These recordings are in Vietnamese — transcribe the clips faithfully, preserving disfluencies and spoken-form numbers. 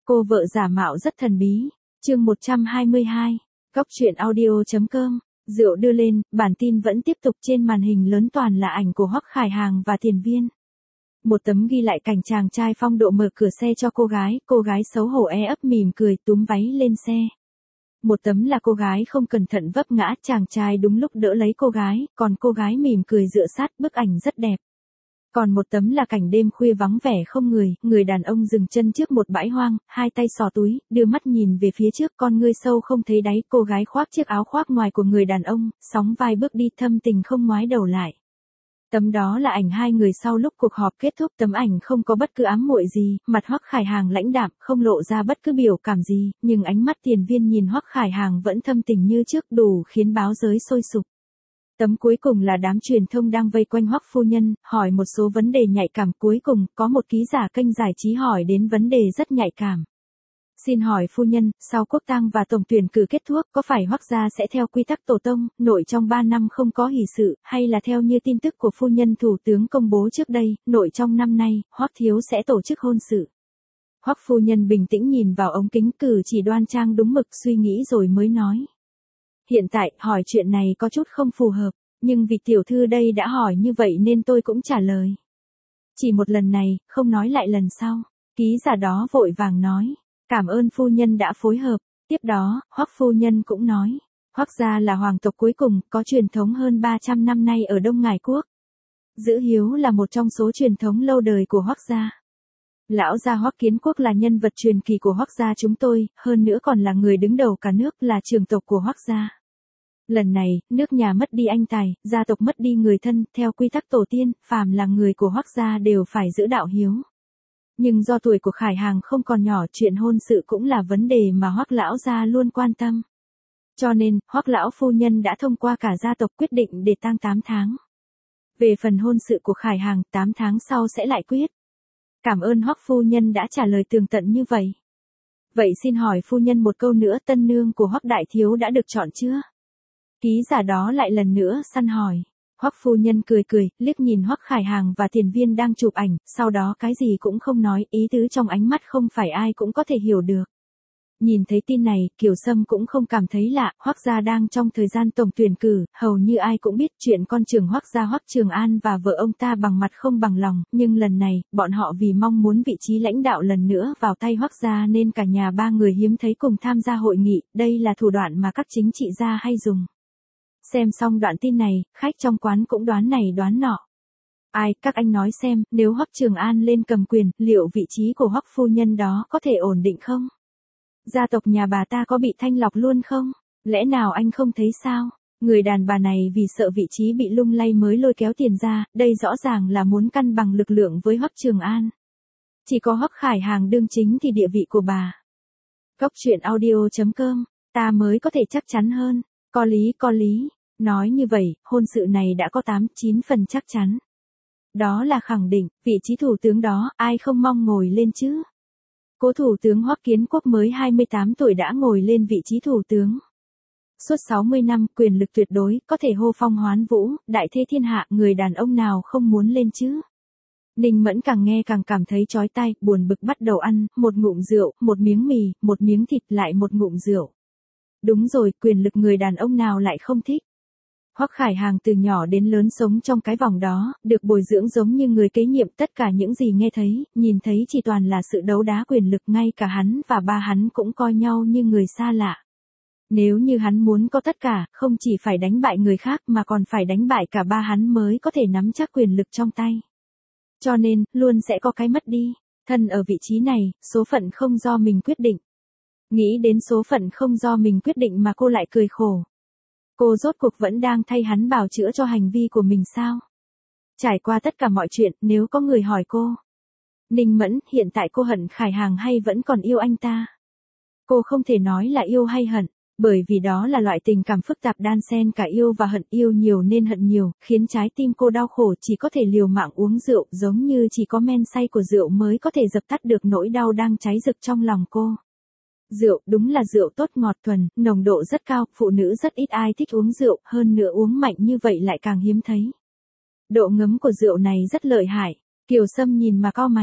Cô vợ giả mạo rất thần bí. Chương một trăm hai mươi hai. Góc truyện audio chấm com. Rượu đưa lên, bản tin vẫn tiếp tục. Trên màn hình lớn toàn là ảnh của Hoắc Khải Hàng và Tiền Viên. Một tấm ghi lại cảnh chàng trai phong độ mở cửa xe cho cô gái, cô gái xấu hổ e ấp mỉm cười túm váy lên xe. Một tấm là cô gái không cẩn thận vấp ngã, chàng trai đúng lúc đỡ lấy cô gái, còn cô gái mỉm cười dựa sát, bức ảnh rất đẹp. Còn một tấm là cảnh đêm khuya vắng vẻ không người, người đàn ông dừng chân trước một bãi hoang, hai tay xò túi, đưa mắt nhìn về phía trước, con ngươi sâu không thấy đáy, cô gái khoác chiếc áo khoác ngoài của người đàn ông, sóng vai bước đi thâm tình không ngoái đầu lại. Tấm đó là ảnh hai người sau lúc cuộc họp kết thúc, tấm ảnh không có bất cứ ám muội gì, mặt Hoắc Khải Hàng lãnh đạm, không lộ ra bất cứ biểu cảm gì, nhưng ánh mắt Tiền Viên nhìn Hoắc Khải Hàng vẫn thâm tình như trước, đủ khiến báo giới sôi sục. Tấm cuối cùng là đám truyền thông đang vây quanh Hoắc phu nhân, hỏi một số vấn đề nhạy cảm. Cuối cùng, có một ký giả kênh giải trí hỏi đến vấn đề rất nhạy cảm. Xin hỏi phu nhân, sau quốc tang và tổng tuyển cử kết thúc, có phải Hoắc gia sẽ theo quy tắc tổ tông, nội trong ba năm không có hỷ sự, hay là theo như tin tức của phu nhân thủ tướng công bố trước đây, nội trong năm nay, Hoắc thiếu sẽ tổ chức hôn sự? Hoắc phu nhân bình tĩnh nhìn vào ống kính, cử chỉ đoan trang đúng mực, suy nghĩ rồi mới nói. Hiện tại, hỏi chuyện này có chút không phù hợp, nhưng vì tiểu thư đây đã hỏi như vậy nên tôi cũng trả lời. Chỉ một lần này, không nói lại lần sau. Ký giả đó vội vàng nói. Cảm ơn phu nhân đã phối hợp. Tiếp đó, Hoắc phu nhân cũng nói. Hoắc gia là hoàng tộc cuối cùng, có truyền thống hơn ba trăm năm nay ở Đông Ngải Quốc. Giữ hiếu là một trong số truyền thống lâu đời của Hoắc gia. Lão gia Hoắc Kiến Quốc là nhân vật truyền kỳ của Hoắc gia chúng tôi, hơn nữa còn là người đứng đầu cả nước, là trưởng tộc của Hoắc gia. Lần này, nước nhà mất đi anh tài, gia tộc mất đi người thân, theo quy tắc tổ tiên, phàm là người của Hoắc gia đều phải giữ đạo hiếu. Nhưng do tuổi của Khải Hàng không còn nhỏ, chuyện hôn sự cũng là vấn đề mà Hoắc lão gia luôn quan tâm. Cho nên, Hoắc lão phu nhân đã thông qua cả gia tộc quyết định để tang tám tháng. Về phần hôn sự của Khải Hàng, tám tháng sau sẽ lại quyết. Cảm ơn Hoắc phu nhân đã trả lời tường tận như vậy. Vậy xin hỏi phu nhân một câu nữa, tân nương của Hoắc đại thiếu đã được chọn chưa? Ký giả đó lại lần nữa săn hỏi. Hoắc phu nhân cười cười, liếc nhìn Hoắc Khải Hàng và Tiền Viên đang chụp ảnh, sau đó cái gì cũng không nói, ý tứ trong ánh mắt không phải ai cũng có thể hiểu được. Nhìn thấy tin này, Kiều Sâm cũng không cảm thấy lạ, Hoắc gia đang trong thời gian tổng tuyển cử, hầu như ai cũng biết chuyện con trưởng Hoắc gia Hoắc Trường An và vợ ông ta bằng mặt không bằng lòng, nhưng lần này, bọn họ vì mong muốn vị trí lãnh đạo lần nữa vào tay Hoắc gia nên cả nhà ba người hiếm thấy cùng tham gia hội nghị, đây là thủ đoạn mà các chính trị gia hay dùng. Xem xong đoạn tin này, khách trong quán cũng đoán này đoán nọ. Ai, các anh nói xem, nếu Hoắc Trường An lên cầm quyền, liệu vị trí của Hoắc phu nhân đó có thể ổn định không? Gia tộc nhà bà ta có bị thanh lọc luôn không? Lẽ nào anh không thấy sao? Người đàn bà này vì sợ vị trí bị lung lay mới lôi kéo tiền ra, đây rõ ràng là muốn cân bằng lực lượng với Hoắc Trường An. Chỉ có Hoắc Khải Hàng đương chính thì địa vị của bà. Góc truyện audio chấm com, ta mới có thể chắc chắn hơn. Có lý có lý. Nói như vậy, hôn sự này đã có tám chín phần chắc chắn. Đó là khẳng định, vị trí thủ tướng đó, ai không mong ngồi lên chứ? Cố thủ tướng Hoắc Kiến Quốc mới hai mươi tám tuổi đã ngồi lên vị trí thủ tướng. Suốt sáu mươi năm, quyền lực tuyệt đối, có thể hô phong hoán vũ, đại thế thiên hạ, người đàn ông nào không muốn lên chứ? Ninh Mẫn càng nghe càng cảm thấy chói tai, buồn bực bắt đầu ăn, một ngụm rượu, một miếng mì, một miếng thịt lại một ngụm rượu. Đúng rồi, quyền lực người đàn ông nào lại không thích? Hoắc Khải Hàng từ nhỏ đến lớn sống trong cái vòng đó, được bồi dưỡng giống như người kế nhiệm, tất cả những gì nghe thấy, nhìn thấy chỉ toàn là sự đấu đá quyền lực, ngay cả hắn và ba hắn cũng coi nhau như người xa lạ. Nếu như hắn muốn có tất cả, không chỉ phải đánh bại người khác mà còn phải đánh bại cả ba hắn mới có thể nắm chắc quyền lực trong tay. Cho nên, luôn sẽ có cái mất đi. Thân ở vị trí này, số phận không do mình quyết định. Nghĩ đến số phận không do mình quyết định mà cô lại cười khổ. Cô rốt cuộc vẫn đang thay hắn bào chữa cho hành vi của mình sao? Trải qua tất cả mọi chuyện, nếu có người hỏi cô. Ninh Mẫn, hiện tại cô hận Khải Hàng hay vẫn còn yêu anh ta? Cô không thể nói là yêu hay hận, bởi vì đó là loại tình cảm phức tạp đan xen cả yêu và hận, yêu nhiều nên hận nhiều, khiến trái tim cô đau khổ, chỉ có thể liều mạng uống rượu, giống như chỉ có men say của rượu mới có thể dập tắt được nỗi đau đang cháy rực trong lòng cô. Rượu, đúng là rượu tốt ngọt thuần, nồng độ rất cao, phụ nữ rất ít ai thích uống rượu, hơn nữa uống mạnh như vậy lại càng hiếm thấy. Độ ngấm của rượu này rất lợi hại, Kiều Sâm nhìn mà cau mày.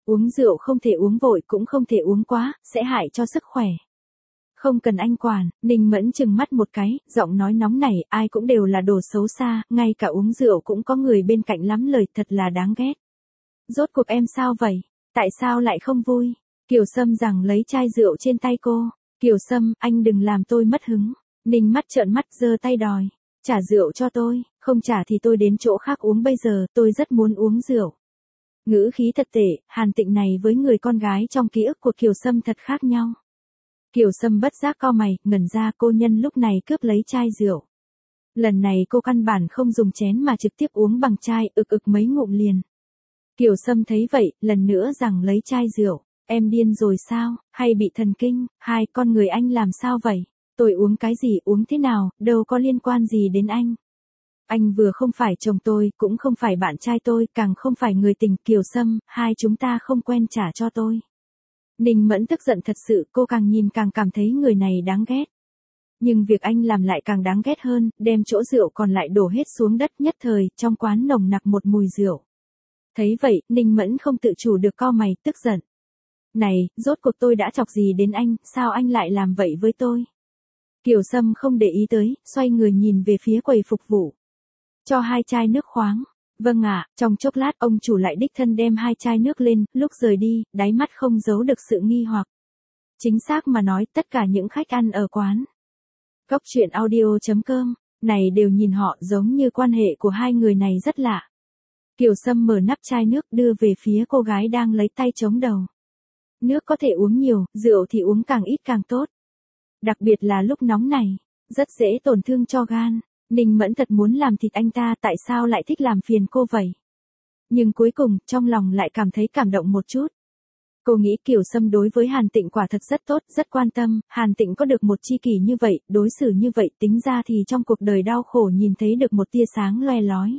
Uống rượu không thể uống vội cũng không thể uống quá, sẽ hại cho sức khỏe. Không cần anh quản, Ninh Mẫn trừng mắt một cái, giọng nói nóng nảy, ai cũng đều là đồ xấu xa, ngay cả uống rượu cũng có người bên cạnh lắm lời, thật là đáng ghét. Rốt cuộc em sao vậy? Tại sao lại không vui? Kiều Sâm rằng lấy chai rượu trên tay cô. Kiều Sâm, anh đừng làm tôi mất hứng. Ninh mắt trợn mắt giơ tay đòi. Trả rượu cho tôi, không trả thì tôi đến chỗ khác uống bây giờ, tôi rất muốn uống rượu. Ngữ khí thật tệ, Hàn Tịnh này với người con gái trong ký ức của Kiều Sâm thật khác nhau. Kiều Sâm bất giác cau mày, ngẩn ra cô nhân lúc này cướp lấy chai rượu. Lần này cô căn bản không dùng chén mà trực tiếp uống bằng chai, ực ực mấy ngụm liền. Kiều Sâm thấy vậy, lần nữa rằng lấy chai rượu. Em điên rồi sao, hay bị thần kinh, hai con người anh làm sao vậy? Tôi uống cái gì uống thế nào, đâu có liên quan gì đến anh. Anh vừa không phải chồng tôi, cũng không phải bạn trai tôi, càng không phải người tình. Kiều Sâm, hai chúng ta không quen trả cho tôi. Ninh Mẫn tức giận thật sự, cô càng nhìn càng cảm thấy người này đáng ghét. Nhưng việc anh làm lại càng đáng ghét hơn, đem chỗ rượu còn lại đổ hết xuống đất, nhất thời, trong quán nồng nặc một mùi rượu. Thấy vậy, Ninh Mẫn không tự chủ được cau mày, tức giận. Này, rốt cuộc tôi đã chọc gì đến anh, sao anh lại làm vậy với tôi? Kiều Sâm không để ý tới, xoay người nhìn về phía quầy phục vụ. Cho hai chai nước khoáng. Vâng ạ, trong chốc lát ông chủ lại đích thân đem hai chai nước lên, lúc rời đi, đáy mắt không giấu được sự nghi hoặc. Chính xác mà nói, tất cả những khách ăn ở quán Cốc truyện audio chấm com này đều nhìn họ giống như quan hệ của hai người này rất lạ. Kiều Sâm mở nắp chai nước đưa về phía cô gái đang lấy tay chống đầu. Nước có thể uống nhiều, rượu thì uống càng ít càng tốt. Đặc biệt là lúc nóng này, rất dễ tổn thương cho gan. Ninh Mẫn thật muốn làm thịt anh ta, tại sao lại thích làm phiền cô vậy? Nhưng cuối cùng, trong lòng lại cảm thấy cảm động một chút. Cô nghĩ Kiều Sâm đối với Hàn Tịnh quả thật rất tốt, rất quan tâm, Hàn Tịnh có được một tri kỷ như vậy, đối xử như vậy, tính ra thì trong cuộc đời đau khổ nhìn thấy được một tia sáng loe lói.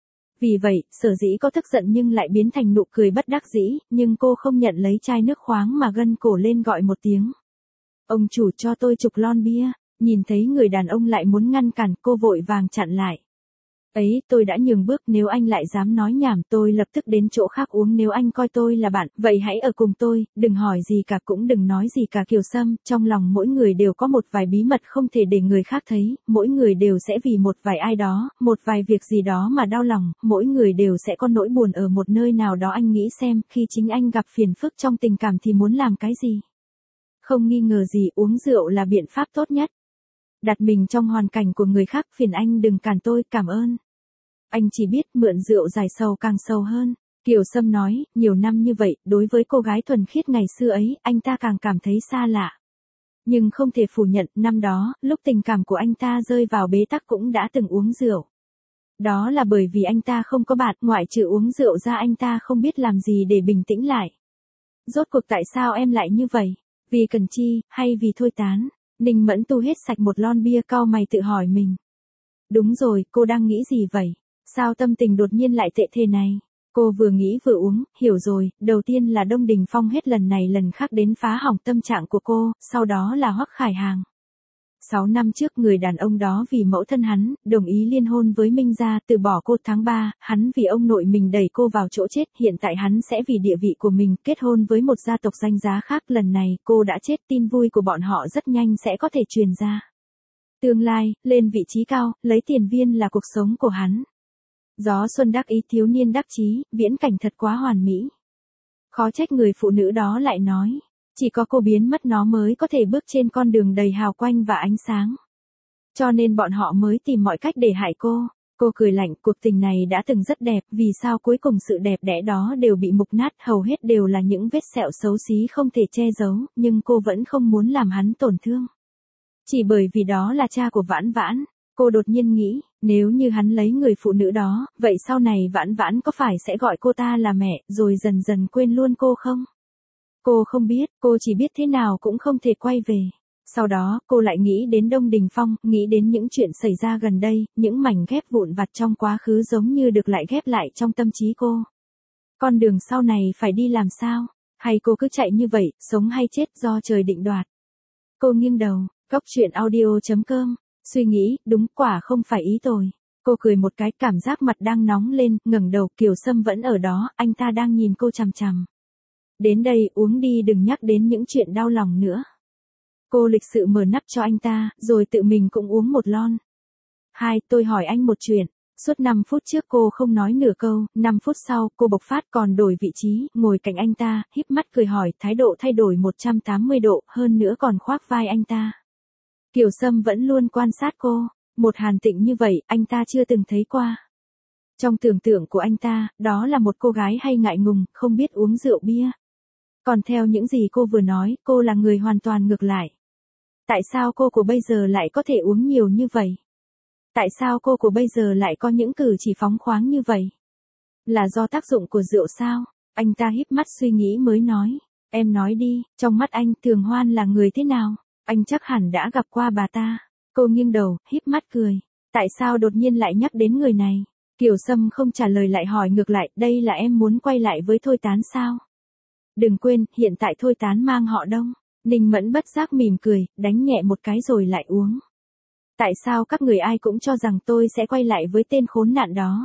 Vì vậy, sở dĩ có tức giận nhưng lại biến thành nụ cười bất đắc dĩ, nhưng cô không nhận lấy chai nước khoáng mà gân cổ lên gọi một tiếng. Ông chủ cho tôi chục lon bia. Nhìn thấy người đàn ông lại muốn ngăn cản, cô vội vàng chặn lại. Ấy, tôi đã nhường bước, nếu anh lại dám nói nhảm tôi lập tức đến chỗ khác uống, nếu anh coi tôi là bạn, vậy hãy ở cùng tôi, đừng hỏi gì cả cũng đừng nói gì cả. Kiều Sâm, trong lòng mỗi người đều có một vài bí mật không thể để người khác thấy, mỗi người đều sẽ vì một vài ai đó, một vài việc gì đó mà đau lòng, mỗi người đều sẽ có nỗi buồn ở một nơi nào đó. Anh nghĩ xem, khi chính anh gặp phiền phức trong tình cảm thì muốn làm cái gì? Không nghi ngờ gì, uống rượu là biện pháp tốt nhất. Đặt mình trong hoàn cảnh của người khác, phiền anh đừng cản tôi, cảm ơn. Anh chỉ biết mượn rượu giải sầu càng sầu hơn. Kiều Sâm nói, nhiều năm như vậy, đối với cô gái thuần khiết ngày xưa ấy, anh ta càng cảm thấy xa lạ. Nhưng không thể phủ nhận, năm đó, lúc tình cảm của anh ta rơi vào bế tắc cũng đã từng uống rượu. Đó là bởi vì anh ta không có bạn, ngoại trừ uống rượu ra anh ta không biết làm gì để bình tĩnh lại. Rốt cuộc tại sao em lại như vậy? Vì cần chi, hay vì thôi tán? Ninh Mẫn tu hết sạch một lon bia, cau mày tự hỏi mình. Đúng rồi, cô đang nghĩ gì vậy? Sao tâm tình đột nhiên lại tệ thế này? Cô vừa nghĩ vừa uống, hiểu rồi, đầu tiên là Đông Đình Phong hết lần này lần khác đến phá hỏng tâm trạng của cô, sau đó là Hoắc Khải Hàng. Sáu năm trước người đàn ông đó vì mẫu thân hắn, đồng ý liên hôn với Minh Gia, từ bỏ cô. Tháng ba, hắn vì ông nội mình đẩy cô vào chỗ chết, hiện tại hắn sẽ vì địa vị của mình kết hôn với một gia tộc danh giá khác. Lần này, cô đã chết, tin vui của bọn họ rất nhanh sẽ có thể truyền ra. Tương lai, lên vị trí cao, lấy tiền viên là cuộc sống của hắn. Gió xuân đắc ý, thiếu niên đắc chí, viễn cảnh thật quá hoàn mỹ. Khó trách người phụ nữ đó lại nói. Chỉ có cô biến mất nó mới có thể bước trên con đường đầy hào quang và ánh sáng. Cho nên bọn họ mới tìm mọi cách để hại cô. Cô cười lạnh, cuộc tình này đã từng rất đẹp, vì sao cuối cùng sự đẹp đẽ đó đều bị mục nát, hầu hết đều là những vết sẹo xấu xí không thể che giấu, nhưng cô vẫn không muốn làm hắn tổn thương. Chỉ bởi vì đó là cha của Vãn Vãn, cô đột nhiên nghĩ, nếu như hắn lấy người phụ nữ đó, vậy sau này Vãn Vãn có phải sẽ gọi cô ta là mẹ, rồi dần dần quên luôn cô không? Cô không biết, cô chỉ biết thế nào cũng không thể quay về. Sau đó, cô lại nghĩ đến Đông Đình Phong, nghĩ đến những chuyện xảy ra gần đây, những mảnh ghép vụn vặt trong quá khứ giống như được lại ghép lại trong tâm trí cô. Con đường sau này phải đi làm sao? Hay cô cứ chạy như vậy, sống hay chết do trời định đoạt? Cô nghiêng đầu, cốc truyện audio chấm com, suy nghĩ, đúng, quả không phải ý tôi. Cô cười một cái, cảm giác mặt đang nóng lên, ngẩng đầu. Kiều Sâm vẫn ở đó, anh ta đang nhìn cô chằm chằm. Đến đây uống đi, đừng nhắc đến những chuyện đau lòng nữa. Cô lịch sự mở nắp cho anh ta, rồi tự mình cũng uống một lon. Hai, tôi hỏi anh một chuyện. Suốt năm phút trước cô không nói nửa câu, năm phút sau cô bộc phát còn đổi vị trí, ngồi cạnh anh ta, híp mắt cười hỏi, thái độ thay đổi một trăm tám mươi độ, hơn nữa còn khoác vai anh ta. Kiều Sâm vẫn luôn quan sát cô, một Hàn Tịnh như vậy, anh ta chưa từng thấy qua. Trong tưởng tượng của anh ta, đó là một cô gái hay ngại ngùng, không biết uống rượu bia. Còn theo những gì cô vừa nói, cô là người hoàn toàn ngược lại. Tại sao cô của bây giờ lại có thể uống nhiều như vậy? Tại sao cô của bây giờ lại có những cử chỉ phóng khoáng như vậy? Là do tác dụng của rượu sao? Anh ta híp mắt suy nghĩ mới nói. Em nói đi, trong mắt anh Thường Hoan là người thế nào? Anh chắc hẳn đã gặp qua bà ta. Cô nghiêng đầu, híp mắt cười. Tại sao đột nhiên lại nhắc đến người này? Kiều Sâm không trả lời lại hỏi ngược lại, đây là em muốn quay lại với Thôi Tán sao? Đừng quên, hiện tại Thôi Tán mang họ Đông. Ninh Mẫn bất giác mỉm cười, đánh nhẹ một cái rồi lại uống. Tại sao các người ai cũng cho rằng tôi sẽ quay lại với tên khốn nạn đó?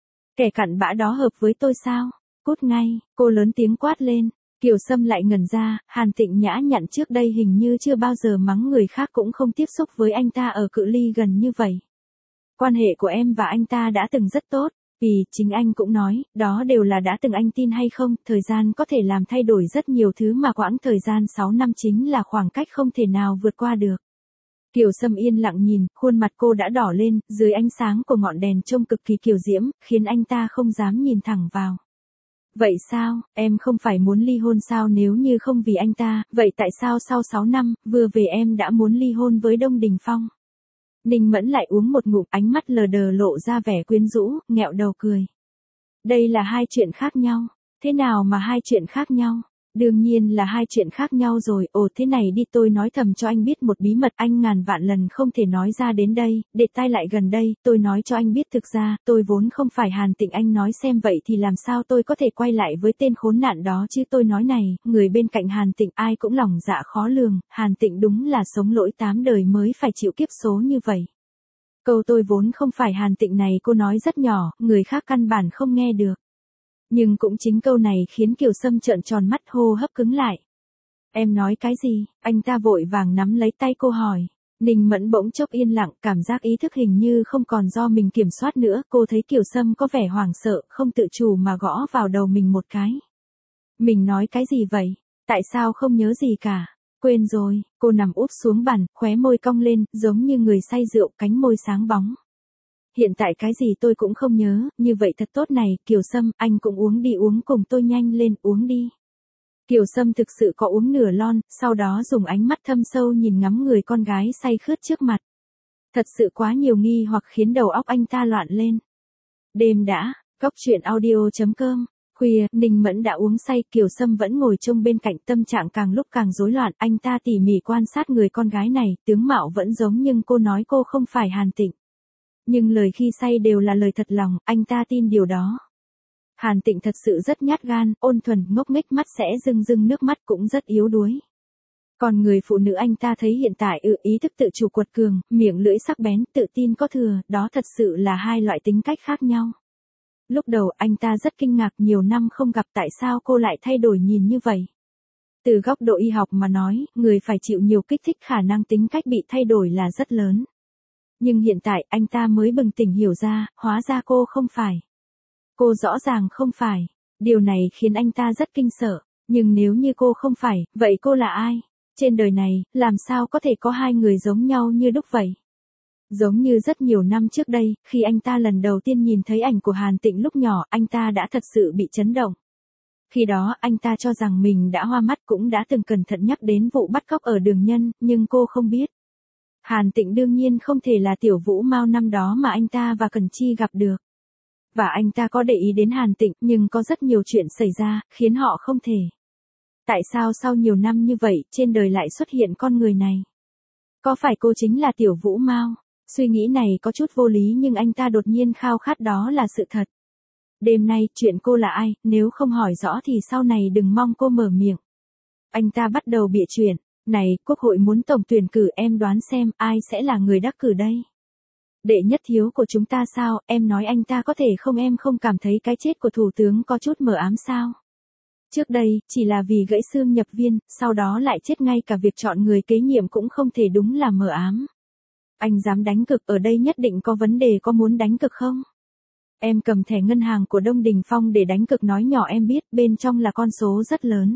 Kẻ cặn bã đó hợp với tôi sao? Cút ngay, cô lớn tiếng quát lên. Kiều Sâm lại ngẩn ra, Hàn Tịnh nhã nhặn trước đây hình như chưa bao giờ mắng người khác cũng không tiếp xúc với anh ta ở cự ly gần như vậy. Quan hệ của em và anh ta đã từng rất tốt, vì chính anh cũng nói, đó đều là đã từng, anh tin hay không, thời gian có thể làm thay đổi rất nhiều thứ mà quãng thời gian sáu năm chính là khoảng cách không thể nào vượt qua được. Kiều Sâm yên lặng nhìn, khuôn mặt cô đã đỏ lên, dưới ánh sáng của ngọn đèn trông cực kỳ kiều diễm, khiến anh ta không dám nhìn thẳng vào. Vậy sao, em không phải muốn ly hôn sao? Nếu như không vì anh ta, vậy tại sao sau sáu năm, vừa về em đã muốn ly hôn với Đông Đình Phong? Ninh Mẫn lại uống một ngụm, ánh mắt lờ đờ lộ ra vẻ quyến rũ, nghẹo đầu cười. Đây là hai chuyện khác nhau. Thế nào mà hai chuyện khác nhau? Đương nhiên là hai chuyện khác nhau rồi. Ồ, thế này đi, tôi nói thầm cho anh biết một bí mật anh ngàn vạn lần không thể nói ra đến đây, để tai lại gần đây, tôi nói cho anh biết thực ra, tôi vốn không phải Hàn Tịnh. Anh nói xem vậy thì làm sao tôi có thể quay lại với tên khốn nạn đó chứ? Tôi nói này, người bên cạnh Hàn Tịnh ai cũng lòng dạ khó lường, Hàn Tịnh đúng là sống lỗi tám đời mới phải chịu kiếp số như vậy. Câu tôi vốn không phải Hàn Tịnh này cô nói rất nhỏ, người khác căn bản không nghe được. Nhưng cũng chính câu này khiến Kiều Sâm trợn tròn mắt, hô hấp cứng lại. Em nói cái gì? Anh ta vội vàng nắm lấy tay cô hỏi. Ninh Mẫn bỗng chốc yên lặng, cảm giác ý thức hình như không còn do mình kiểm soát nữa. Cô thấy Kiều Sâm có vẻ hoảng sợ, không tự chủ mà gõ vào đầu mình một cái. Mình nói cái gì vậy? Tại sao không nhớ gì cả? Quên rồi. Cô nằm úp xuống bàn, khóe môi cong lên, giống như người say rượu, cánh môi sáng bóng. Hiện tại cái gì tôi cũng không nhớ, như vậy thật tốt này, Kiều Sâm, anh cũng uống đi, uống cùng tôi, nhanh lên, uống đi. Kiều Sâm thực sự có uống nửa lon, sau đó dùng ánh mắt thâm sâu nhìn ngắm người con gái say khướt trước mặt. Thật sự quá nhiều nghi hoặc khiến đầu óc anh ta loạn lên. Đêm đã, Cốc Truyện Audio chấm com. Khuya, Ninh Mẫn đã uống say, Kiều Sâm vẫn ngồi trông bên cạnh, tâm trạng càng lúc càng rối loạn, anh ta tỉ mỉ quan sát người con gái này, tướng mạo vẫn giống nhưng cô nói cô không phải Hàn Tịnh. Nhưng lời khi say đều là lời thật lòng, anh ta tin điều đó. Hàn Tịnh thật sự rất nhát gan, ôn thuần, ngốc nghếch, mắt sẽ rưng rưng nước mắt, cũng rất yếu đuối. Còn người phụ nữ anh ta thấy hiện tại ư ý thức tự chủ quật cường, miệng lưỡi sắc bén, tự tin có thừa, đó thật sự là hai loại tính cách khác nhau. Lúc đầu anh ta rất kinh ngạc, nhiều năm không gặp tại sao cô lại thay đổi nhìn như vậy. Từ góc độ y học mà nói, người phải chịu nhiều kích thích khả năng tính cách bị thay đổi là rất lớn. Nhưng hiện tại anh ta mới bừng tỉnh hiểu ra, hóa ra cô không phải. Cô rõ ràng không phải. Điều này khiến anh ta rất kinh sợ. Nhưng nếu như cô không phải, vậy cô là ai? Trên đời này, làm sao có thể có hai người giống nhau như đúc vậy? Giống như rất nhiều năm trước đây, khi anh ta lần đầu tiên nhìn thấy ảnh của Hàn Tịnh lúc nhỏ, anh ta đã thật sự bị chấn động. Khi đó anh ta cho rằng mình đã hoa mắt, cũng đã từng cẩn thận nhắc đến vụ bắt cóc ở Đường Nhân, nhưng cô không biết. Hàn Tịnh đương nhiên không thể là Tiểu Vũ Mao năm đó mà anh ta và Cẩn Chi gặp được. Và anh ta có để ý đến Hàn Tịnh, nhưng có rất nhiều chuyện xảy ra, khiến họ không thể. Tại sao sau nhiều năm như vậy, trên đời lại xuất hiện con người này? Có phải cô chính là Tiểu Vũ Mao? Suy nghĩ này có chút vô lý nhưng anh ta đột nhiên khao khát đó là sự thật. Đêm nay, chuyện cô là ai, nếu không hỏi rõ thì sau này đừng mong cô mở miệng. Anh ta bắt đầu bịa chuyện. Này, Quốc hội muốn tổng tuyển cử, em đoán xem ai sẽ là người đắc cử đây? Đệ nhất thiếu của chúng ta sao, em nói anh ta có thể không, em không cảm thấy cái chết của thủ tướng có chút mờ ám sao? Trước đây, chỉ là vì gãy xương nhập viên, sau đó lại chết, ngay cả việc chọn người kế nhiệm cũng không thể, đúng là mờ ám. Anh dám đánh cược, ở đây nhất định có vấn đề, có muốn đánh cược không? Em cầm thẻ ngân hàng của Đông Đình Phong để đánh cược, nói nhỏ em biết, bên trong là con số rất lớn.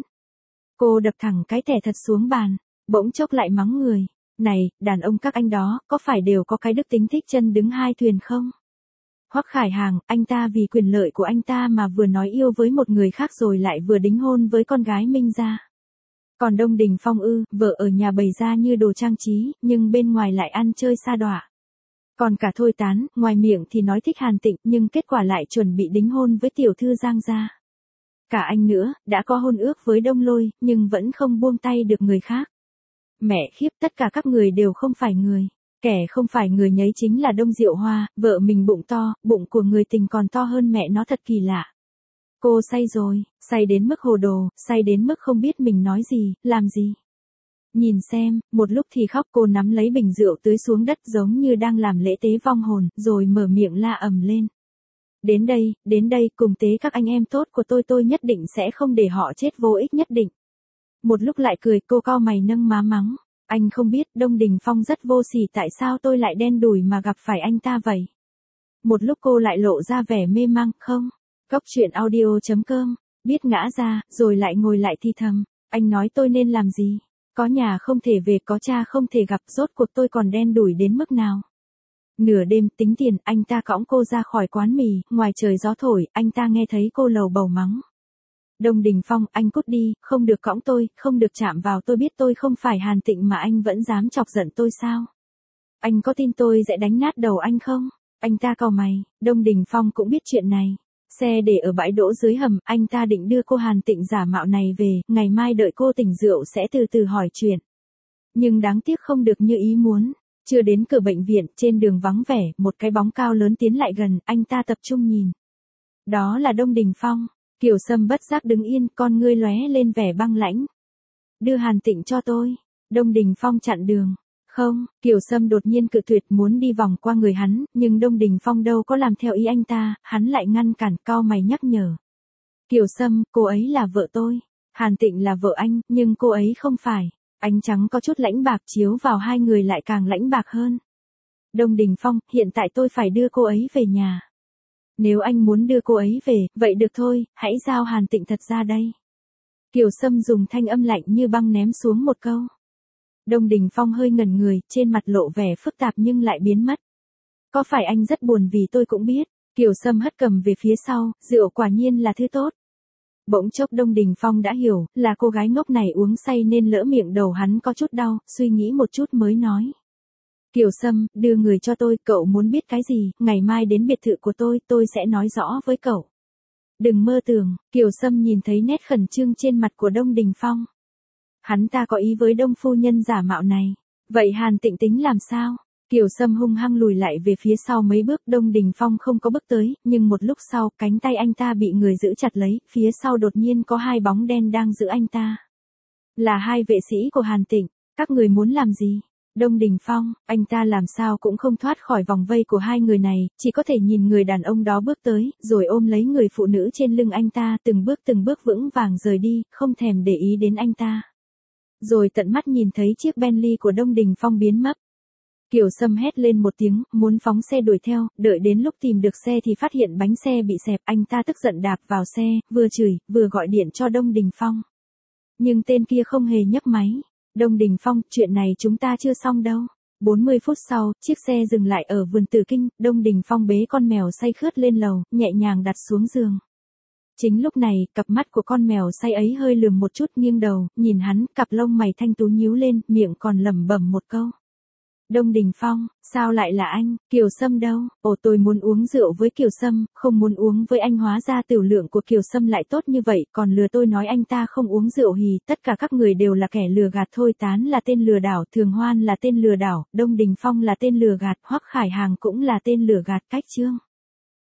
Cô đập thẳng cái thẻ thật xuống bàn, bỗng chốc lại mắng người. Này, đàn ông các anh đó, có phải đều có cái đức tính thích chân đứng hai thuyền không? Hoắc Khải Hàng, anh ta vì quyền lợi của anh ta mà vừa nói yêu với một người khác rồi lại vừa đính hôn với con gái Minh gia. Còn Đông Đình Phong ư, vợ ở nhà bày ra như đồ trang trí, nhưng bên ngoài lại ăn chơi sa đọa. Còn cả Thôi Tán, ngoài miệng thì nói thích Hàn Tịnh, nhưng kết quả lại chuẩn bị đính hôn với tiểu thư Giang gia. Cả anh nữa, đã có hôn ước với Đông Lôi, nhưng vẫn không buông tay được người khác. Mẹ khiếp, tất cả các người đều không phải người. Kẻ không phải người nhấy chính là Đông Diệu Hoa, vợ mình bụng to, bụng của người tình còn to hơn mẹ nó, thật kỳ lạ. Cô say rồi, say đến mức hồ đồ, say đến mức không biết mình nói gì, làm gì. Nhìn xem, một lúc thì khóc, cô nắm lấy bình rượu tưới xuống đất giống như đang làm lễ tế vong hồn, rồi mở miệng la ầm lên. Đến đây, đến đây, cùng tế các anh em tốt của tôi, tôi nhất định sẽ không để họ chết vô ích, nhất định. Một lúc lại cười, cô cau mày nâng má mắng. Anh không biết, Đông Đình Phong rất vô sỉ, tại sao tôi lại đen đủi mà gặp phải anh ta vậy? Một lúc cô lại lộ ra vẻ mê mang, không? Cóc truyện audio chấm com, biết ngã ra, rồi lại ngồi lại thì thầm. Anh nói tôi nên làm gì? Có nhà không thể về, có cha không thể gặp, rốt cuộc tôi còn đen đủi đến mức nào? Nửa đêm, tính tiền, anh ta cõng cô ra khỏi quán mì, ngoài trời gió thổi, anh ta nghe thấy cô lầu bầu mắng. Đông Đình Phong, anh cút đi, không được cõng tôi, không được chạm vào tôi, biết tôi không phải Hàn Tịnh mà anh vẫn dám chọc giận tôi sao? Anh có tin tôi sẽ đánh nát đầu anh không? Anh ta cau mày, Đông Đình Phong cũng biết chuyện này. Xe để ở bãi đỗ dưới hầm, anh ta định đưa cô Hàn Tịnh giả mạo này về, ngày mai đợi cô tỉnh rượu sẽ từ từ hỏi chuyện. Nhưng đáng tiếc không được như ý muốn. Chưa đến cửa bệnh viện, trên đường vắng vẻ, một cái bóng cao lớn tiến lại gần, anh ta tập trung nhìn. Đó là Đông Đình Phong. Kiều Sâm bất giác đứng yên, con ngươi lóe lên vẻ băng lãnh. Đưa Hàn Tịnh cho tôi. Đông Đình Phong chặn đường. Không, Kiều Sâm đột nhiên cự tuyệt, muốn đi vòng qua người hắn, nhưng Đông Đình Phong đâu có làm theo ý anh ta, hắn lại ngăn cản, cau mày nhắc nhở. Kiều Sâm, cô ấy là vợ tôi. Hàn Tịnh là vợ anh, nhưng cô ấy không phải. Ánh trắng có chút lãnh bạc chiếu vào hai người lại càng lãnh bạc hơn. Đông Đình Phong, hiện tại tôi phải đưa cô ấy về nhà. Nếu anh muốn đưa cô ấy về, vậy được thôi, hãy giao Hàn Tịnh thật ra đây. Kiều Sâm dùng thanh âm lạnh như băng ném xuống một câu. Đông Đình Phong hơi ngẩn người, trên mặt lộ vẻ phức tạp nhưng lại biến mất. Có phải anh rất buồn vì tôi cũng biết. Kiều Sâm hất cầm về phía sau, rượu quả nhiên là thứ tốt. Bỗng chốc Đông Đình Phong đã hiểu, là cô gái ngốc này uống say nên lỡ miệng, đầu hắn có chút đau, suy nghĩ một chút mới nói. Kiều Sâm, đưa người cho tôi, cậu muốn biết cái gì, ngày mai đến biệt thự của tôi, tôi sẽ nói rõ với cậu. Đừng mơ tưởng, Kiều Sâm nhìn thấy nét khẩn trương trên mặt của Đông Đình Phong. Hắn ta có ý với Đông phu nhân giả mạo này. Vậy Hàn Tịnh tính làm sao? Kiều Sâm hung hăng lùi lại về phía sau mấy bước, Đông Đình Phong không có bước tới, nhưng một lúc sau, cánh tay anh ta bị người giữ chặt lấy, phía sau đột nhiên có hai bóng đen đang giữ anh ta. Là hai vệ sĩ của Hàn Tịnh, các người muốn làm gì? Đông Đình Phong, anh ta làm sao cũng không thoát khỏi vòng vây của hai người này, chỉ có thể nhìn người đàn ông đó bước tới, rồi ôm lấy người phụ nữ trên lưng anh ta, từng bước từng bước vững vàng rời đi, không thèm để ý đến anh ta. Rồi tận mắt nhìn thấy chiếc Bentley của Đông Đình Phong biến mất. Kiều Sâm hét lên một tiếng, muốn phóng xe đuổi theo, đợi đến lúc tìm được xe thì phát hiện bánh xe bị xẹp, anh ta tức giận đạp vào xe, vừa chửi, vừa gọi điện cho Đông Đình Phong. Nhưng tên kia không hề nhấc máy. Đông Đình Phong, chuyện này chúng ta chưa xong đâu. bốn mươi phút sau, chiếc xe dừng lại ở vườn Tử Kinh, Đông Đình Phong bế con mèo say khướt lên lầu, nhẹ nhàng đặt xuống giường. Chính lúc này, cặp mắt của con mèo say ấy hơi lườm một chút, nghiêng đầu, nhìn hắn, cặp lông mày thanh tú nhíu lên, miệng còn lẩm bẩm một câu. Đông Đình Phong, sao lại là anh? Kiều Sâm đâu? Ồ, tôi muốn uống rượu với Kiều Sâm, không muốn uống với anh, hóa ra tiểu lượng của Kiều Sâm lại tốt như vậy, còn lừa tôi nói anh ta không uống rượu hì, tất cả các người đều là kẻ lừa gạt. Thôi Tán là tên lừa đảo, Thường Hoan là tên lừa đảo, Đông Đình Phong là tên lừa gạt, Hoắc Khải Hàng cũng là tên lừa gạt. Cách chương